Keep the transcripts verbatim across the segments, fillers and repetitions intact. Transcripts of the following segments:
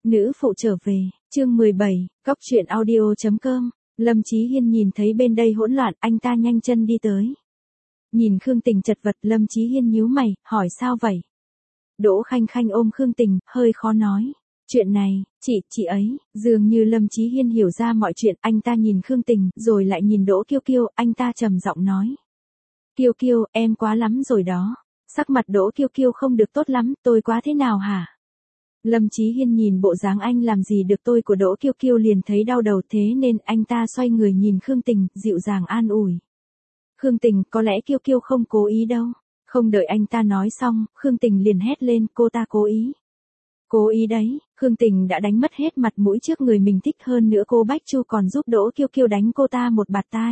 Nữ phụ trở về, chương mười bảy, cóc truyện audio chấm com. Lâm Chí Hiên nhìn thấy bên đây hỗn loạn, anh ta nhanh chân đi tới. Nhìn Khương Tình chật vật, Lâm Chí Hiên nhíu mày, hỏi sao vậy? Đỗ Khanh Khanh ôm Khương Tình, hơi khó nói. Chuyện này, chị, chị ấy, dường như Lâm Chí Hiên hiểu ra mọi chuyện, anh ta nhìn Khương Tình, rồi lại nhìn Đỗ Kiêu Kiêu, anh ta trầm giọng nói. Kiêu Kiêu, em quá lắm rồi đó. Sắc mặt Đỗ Kiêu Kiêu không được tốt lắm, tôi quá thế nào hả? Lâm Chí Hiên nhìn bộ dáng anh làm gì được tôi của Đỗ Kiêu Kiêu liền thấy đau đầu, thế nên anh ta xoay người nhìn Khương Tình, dịu dàng an ủi. Khương Tình, có lẽ Kiêu Kiêu không cố ý đâu. Không đợi anh ta nói xong, Khương Tình liền hét lên, cô ta cố ý. Cố ý đấy, Khương Tình đã đánh mất hết mặt mũi trước người mình thích, hơn nữa cô Bách Chu còn giúp Đỗ Kiêu Kiêu đánh cô ta một bạt tai.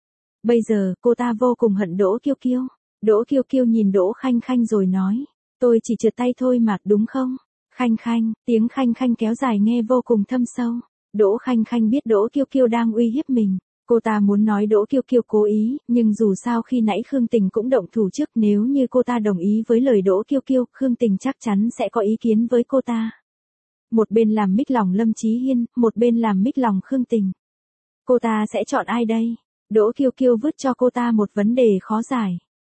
Bây giờ, cô ta vô cùng hận Đỗ Kiêu Kiêu. Đỗ Kiêu Kiêu nhìn Đỗ Khanh Khanh rồi nói, tôi chỉ trượt tay thôi mà, đúng không? Khanh Khanh, tiếng Khanh Khanh kéo dài nghe vô cùng thâm sâu. Đỗ Khanh Khanh biết Đỗ Kiêu Kiêu đang uy hiếp mình. Cô ta muốn nói Đỗ Kiêu Kiêu cố ý, nhưng dù sao khi nãy Khương Tình cũng động thủ trước, nếu như cô ta đồng ý với lời Đỗ Kiêu Kiêu, Khương Tình chắc chắn sẽ có ý kiến với cô ta. Một bên làm mích lòng Lâm Chí Hiên, một bên làm mích lòng Khương Tình. Cô ta sẽ chọn ai đây? Đỗ Kiêu Kiêu vứt cho cô ta một vấn đề khó giải.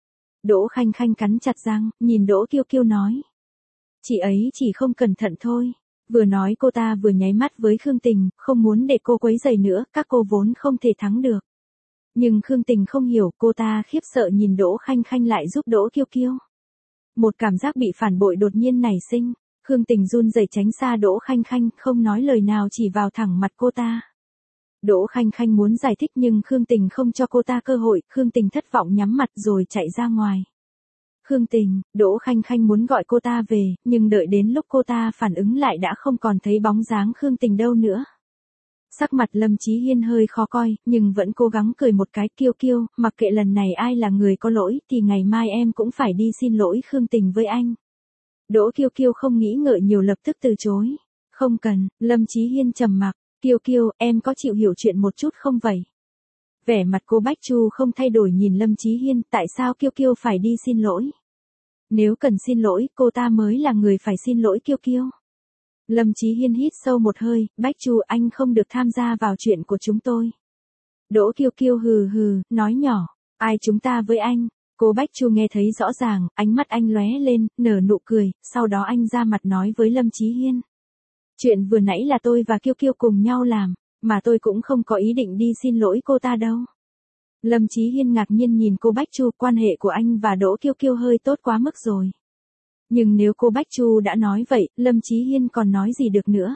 Đỗ Khanh Khanh cắn chặt răng, nhìn Đỗ Kiêu Kiêu nói. Chị ấy chỉ không cẩn thận thôi. Vừa nói cô ta vừa nháy mắt với Khương Tình, không muốn để cô quấy rầy nữa, các cô vốn không thể thắng được. Nhưng Khương Tình không hiểu, cô ta khiếp sợ nhìn Đỗ Khanh Khanh lại giúp Đỗ Kiêu Kiêu. Một cảm giác bị phản bội đột nhiên nảy sinh, Khương Tình run rẩy tránh xa Đỗ Khanh Khanh, không nói lời nào chỉ vào thẳng mặt cô ta. Đỗ Khanh Khanh muốn giải thích nhưng Khương Tình không cho cô ta cơ hội, Khương Tình thất vọng nhắm mặt rồi chạy ra ngoài. Khương Tình, Đỗ Khanh Khanh muốn gọi cô ta về, nhưng đợi đến lúc cô ta phản ứng lại đã không còn thấy bóng dáng Khương Tình đâu nữa. Sắc mặt Lâm Chí Hiên hơi khó coi, nhưng vẫn cố gắng cười một cái. Kiêu Kiêu, mặc kệ lần này ai là người có lỗi thì ngày mai em cũng phải đi xin lỗi Khương Tình với anh. Đỗ Kiêu Kiêu không nghĩ ngợi nhiều lập tức từ chối. Không cần, Lâm Chí Hiên trầm mặc. Kiêu Kiêu, em có chịu hiểu chuyện một chút không vậy? Vẻ mặt cô Bách Chu không thay đổi nhìn Lâm Chí Hiên, tại sao Kiêu Kiêu phải đi xin lỗi? Nếu cần xin lỗi, cô ta mới là người phải xin lỗi Kiêu Kiêu. Lâm Chí Hiên hít sâu một hơi, Bách Chu anh không được tham gia vào chuyện của chúng tôi. Đỗ Kiêu Kiêu hừ hừ, nói nhỏ, ai chúng ta với anh? Cô Bách Chu nghe thấy rõ ràng, ánh mắt anh lóe lên, nở nụ cười, sau đó anh ra mặt nói với Lâm Chí Hiên. Chuyện vừa nãy là tôi và Kiêu Kiêu cùng nhau làm, mà tôi cũng không có ý định đi xin lỗi cô ta đâu. Lâm Chí Hiên ngạc nhiên nhìn cô Bách Chu, quan hệ của anh và Đỗ Kiêu Kiêu hơi tốt quá mức rồi. Nhưng nếu cô Bách Chu đã nói vậy, Lâm Chí Hiên còn nói gì được nữa.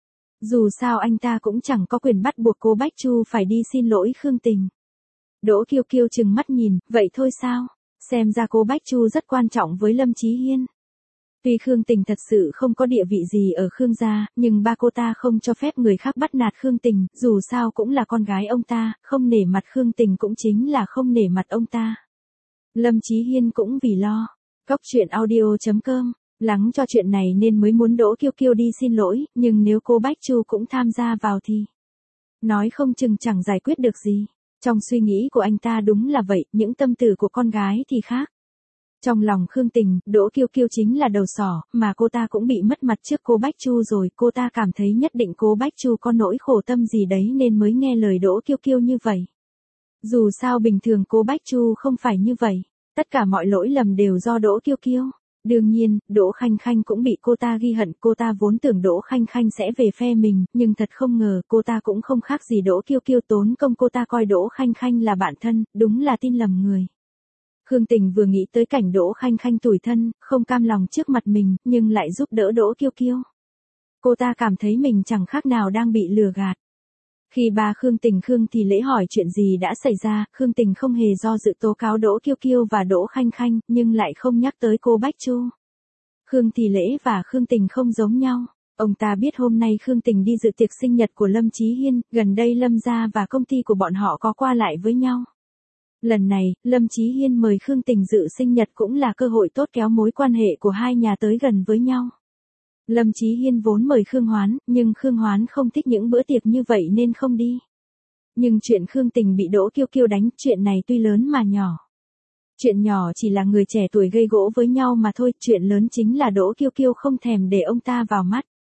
Dù sao anh ta cũng chẳng có quyền bắt buộc cô Bách Chu phải đi xin lỗi Khương Tình. Đỗ Kiêu Kiêu trừng mắt nhìn, vậy thôi sao? Xem ra cô Bách Chu rất quan trọng với Lâm Chí Hiên. Tuy Khương Tình thật sự không có địa vị gì ở Khương gia, nhưng ba cô ta không cho phép người khác bắt nạt Khương Tình, dù sao cũng là con gái ông ta, không nể mặt Khương Tình cũng chính là không nể mặt ông ta. Lâm Chí Hiên cũng vì lo. Cóc truyện audio chấm com, lắng cho chuyện này nên mới muốn Đỗ Kiêu Kiêu đi xin lỗi, nhưng nếu cô Bách Chu cũng tham gia vào thì nói không chừng chẳng giải quyết được gì. Trong suy nghĩ của anh ta đúng là vậy, những tâm tư của con gái thì khác. Trong lòng Khương Tình, Đỗ Kiêu Kiêu chính là đầu sỏ, mà cô ta cũng bị mất mặt trước cô Bách Chu rồi, cô ta cảm thấy nhất định cô Bách Chu có nỗi khổ tâm gì đấy nên mới nghe lời Đỗ Kiêu Kiêu như vậy. Dù sao bình thường cô Bách Chu không phải như vậy, tất cả mọi lỗi lầm đều do Đỗ Kiêu Kiêu. Đương nhiên, Đỗ Khanh Khanh cũng bị cô ta ghi hận, cô ta vốn tưởng Đỗ Khanh Khanh sẽ về phe mình, nhưng thật không ngờ, cô ta cũng không khác gì Đỗ Kiêu Kiêu, tốn công cô ta coi Đỗ Khanh Khanh là bạn thân, đúng là tin lầm người. Khương Tình vừa nghĩ tới cảnh Đỗ Khanh Khanh tủi thân, không cam lòng trước mặt mình, nhưng lại giúp đỡ Đỗ Kiêu Kiêu. Cô ta cảm thấy mình chẳng khác nào đang bị lừa gạt. Khi ba Khương Tình Khương Thì Lễ hỏi chuyện gì đã xảy ra, Khương Tình không hề do dự tố cáo Đỗ Kiêu Kiêu và Đỗ Khanh Khanh, nhưng lại không nhắc tới cô Bách Chu. Khương Thì Lễ và Khương Tình không giống nhau. Ông ta biết hôm nay Khương Tình đi dự tiệc sinh nhật của Lâm Chí Hiên, gần đây Lâm gia và công ty của bọn họ có qua lại với nhau. Lần này, Lâm Chí Hiên mời Khương Tình dự sinh nhật cũng là cơ hội tốt kéo mối quan hệ của hai nhà tới gần với nhau. Lâm Chí Hiên vốn mời Khương Hoán, nhưng Khương Hoán không thích những bữa tiệc như vậy nên không đi. Nhưng chuyện Khương Tình bị Đỗ Kiêu Kiêu đánh, chuyện này tuy lớn mà nhỏ. Chuyện nhỏ chỉ là người trẻ tuổi gây gỗ với nhau mà thôi, chuyện lớn chính là Đỗ Kiêu Kiêu không thèm để ông ta vào mắt.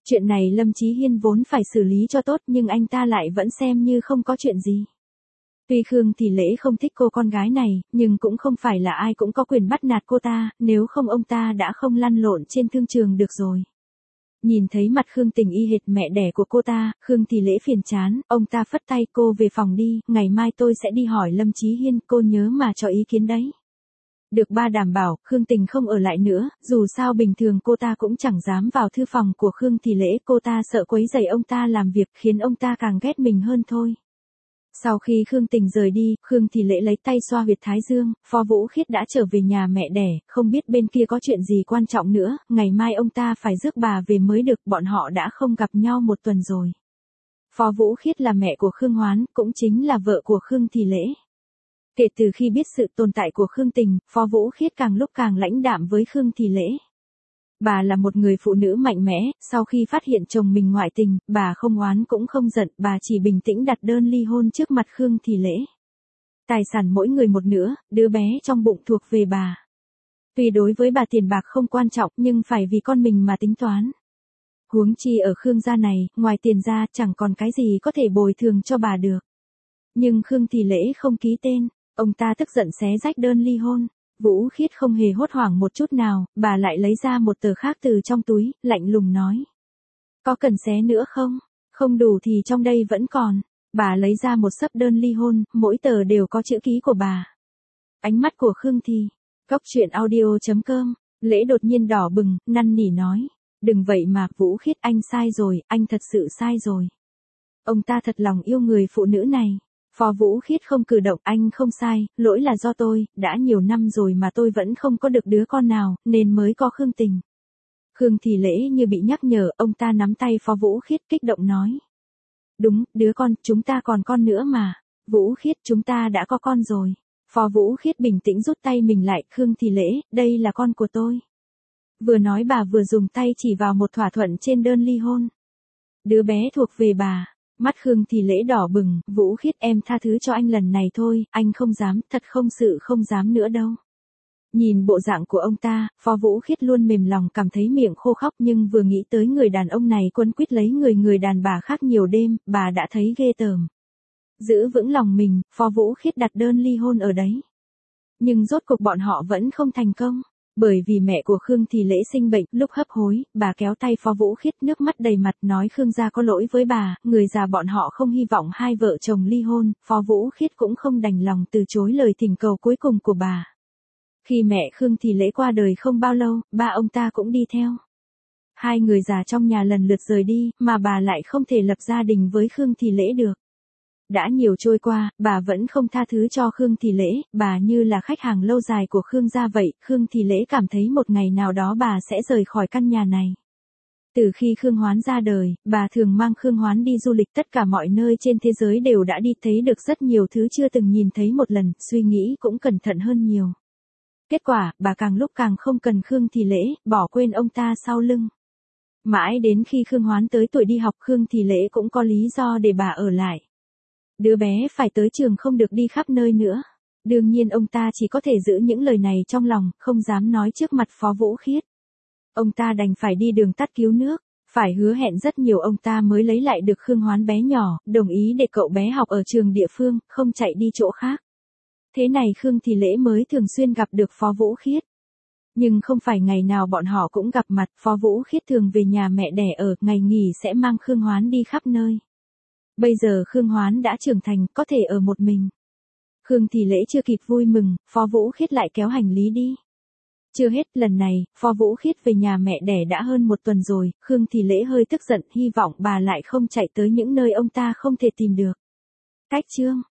Chuyện này Lâm Chí Hiên vốn phải xử lý cho tốt nhưng anh ta lại vẫn xem như không có chuyện gì. Tuy Khương Thị Lễ không thích cô con gái này, nhưng cũng không phải là ai cũng có quyền bắt nạt cô ta, nếu không ông ta đã không lăn lộn trên thương trường được rồi. Nhìn thấy mặt Khương Tình y hệt mẹ đẻ của cô ta, Khương Thị Lễ phiền chán, ông ta phất tay cô về phòng đi, ngày mai tôi sẽ đi hỏi Lâm Chí Hiên, cô nhớ mà cho ý kiến đấy. Được ba đảm bảo, Khương Tình không ở lại nữa, dù sao bình thường cô ta cũng chẳng dám vào thư phòng của Khương Thị Lễ, cô ta sợ quấy rầy ông ta làm việc khiến ông ta càng ghét mình hơn thôi. Sau khi Khương Tình rời đi, Khương Thị Lễ lấy tay xoa huyệt thái dương, Phó Vũ Khiết đã trở về nhà mẹ đẻ, không biết bên kia có chuyện gì quan trọng nữa, ngày mai ông ta phải rước bà về mới được, bọn họ đã không gặp nhau một tuần rồi. Phó Vũ Khiết là mẹ của Khương Hoán, cũng chính là vợ của Khương Thị Lễ. Kể từ khi biết sự tồn tại của Khương Tình, Phó Vũ Khiết càng lúc càng lãnh đạm với Khương Thị Lễ. Bà là một người phụ nữ mạnh mẽ, sau khi phát hiện chồng mình ngoại tình, bà không oán cũng không giận, bà chỉ bình tĩnh đặt đơn ly hôn trước mặt Khương Thị Lễ. Tài sản mỗi người một nửa, đứa bé trong bụng thuộc về bà. Tuy đối với bà tiền bạc không quan trọng nhưng phải vì con mình mà tính toán. Huống chi ở Khương gia này, ngoài tiền ra chẳng còn cái gì có thể bồi thường cho bà được. Nhưng Khương Thị Lễ không ký tên, ông ta tức giận xé rách đơn ly hôn. Vũ Khiết không hề hốt hoảng một chút nào, bà lại lấy ra một tờ khác từ trong túi, lạnh lùng nói. Có cần xé nữa không? Không đủ thì trong đây vẫn còn. Bà lấy ra một xấp đơn ly hôn, mỗi tờ đều có chữ ký của bà. Ánh mắt của Khương Thị. Cốc truyện audio chấm com. Lễ đột nhiên đỏ bừng, năn nỉ nói. Đừng vậy mà, Vũ Khiết, anh sai rồi, anh thật sự sai rồi. Ông ta thật lòng yêu người phụ nữ này. Phó Vũ Khiết không cử động, anh không sai, lỗi là do tôi, đã nhiều năm rồi mà tôi vẫn không có được đứa con nào, nên mới có Khương Tình. Khương Thị Lễ như bị nhắc nhở, ông ta nắm tay Phó Vũ Khiết kích động nói. Đúng, đứa con, chúng ta còn con nữa mà. Vũ Khiết, chúng ta đã có con rồi. Phó Vũ Khiết bình tĩnh rút tay mình lại, Khương Thị Lễ, đây là con của tôi. Vừa nói bà vừa dùng tay chỉ vào một thỏa thuận trên đơn ly hôn. Đứa bé thuộc về bà. Mắt Khương Thị Lễ đỏ bừng, Vũ Khiết, em tha thứ cho anh lần này thôi, anh không dám, thật không sự không dám nữa đâu. Nhìn bộ dạng của ông ta, Phó Vũ Khiết luôn mềm lòng cảm thấy miệng khô khóc nhưng vừa nghĩ tới người đàn ông này quấn quýt lấy người người đàn bà khác nhiều đêm, bà đã thấy ghê tởm. Giữ vững lòng mình, Phó Vũ Khiết đặt đơn ly hôn ở đấy. Nhưng rốt cuộc bọn họ vẫn không thành công. Bởi vì mẹ của Khương Thị Lễ sinh bệnh, lúc hấp hối, bà kéo tay Phó Vũ Khiết nước mắt đầy mặt nói Khương gia có lỗi với bà, người già bọn họ không hy vọng hai vợ chồng ly hôn, Phó Vũ Khiết cũng không đành lòng từ chối lời thỉnh cầu cuối cùng của bà. Khi mẹ Khương Thị Lễ qua đời không bao lâu, ba ông ta cũng đi theo. Hai người già trong nhà lần lượt rời đi, mà bà lại không thể lập gia đình với Khương Thị Lễ được. Đã nhiều trôi qua, bà vẫn không tha thứ cho Khương Thị Lễ, bà như là khách hàng lâu dài của Khương gia vậy, Khương Thị Lễ cảm thấy một ngày nào đó bà sẽ rời khỏi căn nhà này. Từ khi Khương Hoán ra đời, bà thường mang Khương Hoán đi du lịch tất cả mọi nơi trên thế giới đều đã đi thấy được rất nhiều thứ chưa từng nhìn thấy một lần, suy nghĩ cũng cẩn thận hơn nhiều. Kết quả, bà càng lúc càng không cần Khương Thị Lễ, bỏ quên ông ta sau lưng. Mãi đến khi Khương Hoán tới tuổi đi học Khương Thị Lễ cũng có lý do để bà ở lại. Đứa bé phải tới trường không được đi khắp nơi nữa. Đương nhiên ông ta chỉ có thể giữ những lời này trong lòng, không dám nói trước mặt Phó Vũ Khiết. Ông ta đành phải đi đường tắt cứu nước, phải hứa hẹn rất nhiều ông ta mới lấy lại được Khương Hoán bé nhỏ, đồng ý để cậu bé học ở trường địa phương, không chạy đi chỗ khác. Thế này Khương Thị Lễ mới thường xuyên gặp được Phó Vũ Khiết. Nhưng không phải ngày nào bọn họ cũng gặp mặt, Phó Vũ Khiết thường về nhà mẹ đẻ ở, ngày nghỉ sẽ mang Khương Hoán đi khắp nơi. Bây giờ Khương Hoán đã trưởng thành, có thể ở một mình. Khương Thị Lễ chưa kịp vui mừng, Phó Vũ Khiết lại kéo hành lý đi. Chưa hết, lần này, Phó Vũ Khiết về nhà mẹ đẻ đã hơn một tuần rồi, Khương Thị Lễ hơi tức giận, hy vọng bà lại không chạy tới những nơi ông ta không thể tìm được. Cách chương